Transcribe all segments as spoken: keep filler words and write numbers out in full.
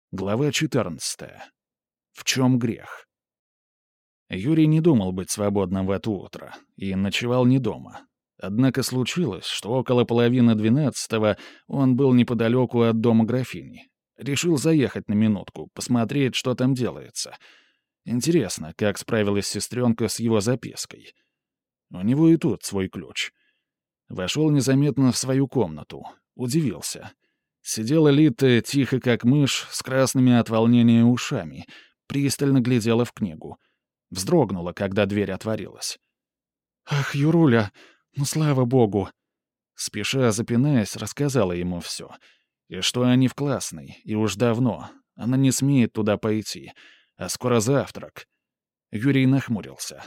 Глава четырнадцатая. В чем грех? Юрий не думал быть свободным в это утро и ночевал не дома. Однако случилось, что около половины двенадцатого он был неподалеку от дома графини. Решил заехать на минутку, посмотреть, что там делается. Интересно, как справилась сестренка с его запиской. У него и тут свой ключ. Вошел незаметно в свою комнату. Удивился. Сидела Лита тихо, как мышь, с красными от волнения ушами, пристально глядела в книгу. Вздрогнула, когда дверь отворилась. «Ах, Юруля, ну слава богу!» Спеша, запинаясь, рассказала ему все. И что они в классной, и уж давно. Она не смеет туда пойти. А скоро завтрак. Юрий нахмурился.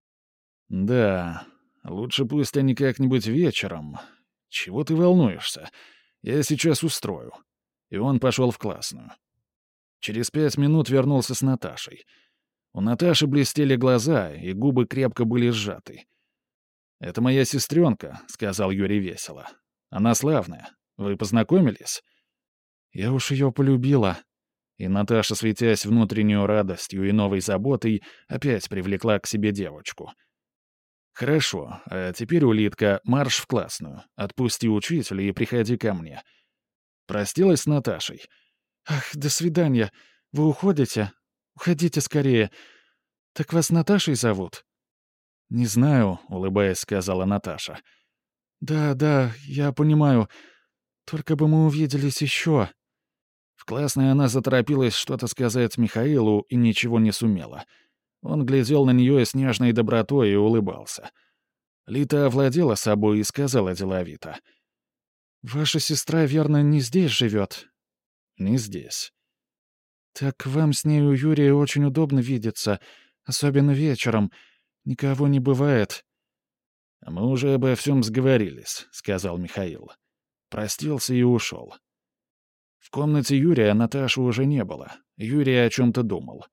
«Да, лучше пусть они как-нибудь вечером. Чего ты волнуешься? Я сейчас устрою». И он пошел в классную. Через пять минут вернулся с Наташей. У Наташи блестели глаза, и губы крепко были сжаты. «Это моя сестренка», — сказал Юрий весело. «Она славная. Вы познакомились?» «Я уж ее полюбила». И Наташа, светясь внутреннюю радостью и новой заботой, опять привлекла к себе девочку. «Хорошо, а теперь, Улитка, марш в классную. Отпусти учителя и приходи ко мне». Простилась с Наташей. «Ах, до свидания. Вы уходите? Уходите скорее. Так вас Наташей зовут?» «Не знаю», — улыбаясь, сказала Наташа. «Да, да, я понимаю. Только бы мы увиделись еще». В классной она заторопилась что-то сказать Михаилу и ничего не сумела. Он глядел на нее с нежной добротой и улыбался. Лита овладела собой и сказала деловито. «Ваша сестра, верно, не здесь живет?» «Не здесь». «Так вам с ней у Юрия очень удобно видеться, особенно вечером. Никого не бывает». «Мы уже обо всем сговорились», — сказал Михаил. Простился и ушел. В комнате Юрия Наташи уже не было. Юрий о чем-то думал.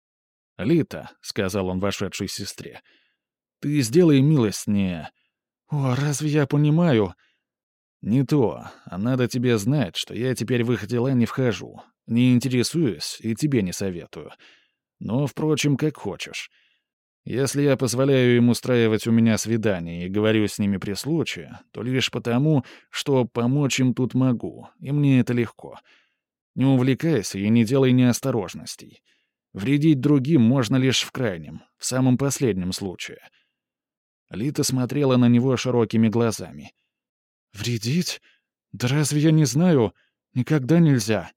«Лита», — сказал он вошедшей сестре, — «ты сделай милость мне». «О, разве я понимаю?» «Не то. А надо тебе знать, что я теперь в их дела не вхожу, не интересуюсь и тебе не советую. Но, впрочем, как хочешь. Если я позволяю им устраивать у меня свидания и говорю с ними при случае, то лишь потому, что помочь им тут могу, и мне это легко. Не увлекайся и не делай неосторожностей. Вредить другим можно лишь в крайнем, в самом последнем случае». Лита смотрела на него широкими глазами. «Вредить? Да разве я не знаю? Никогда нельзя».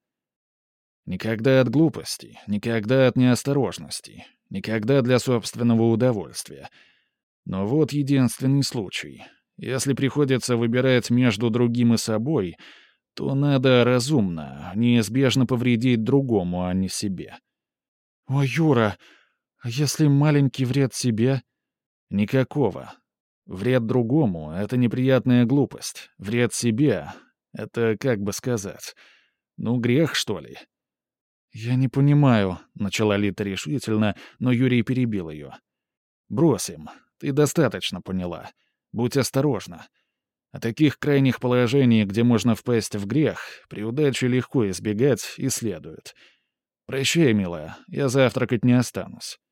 «Никогда от глупости, никогда от неосторожности, никогда для собственного удовольствия. Но вот единственный случай. Если приходится выбирать между другим и собой, то надо разумно, неизбежно повредить другому, а не себе». «Ой, Юра, а если маленький вред себе?» «Никакого. Вред другому — это неприятная глупость. Вред себе — это, как бы сказать, ну, грех, что ли?» «Я не понимаю», — начала Лита решительно, но Юрий перебил ее. «Бросим. Ты достаточно поняла. Будь осторожна. О таких крайних положениях, где можно впасть в грех, при удаче легко избегать и следует. Прощай, милая, я завтракать не останусь».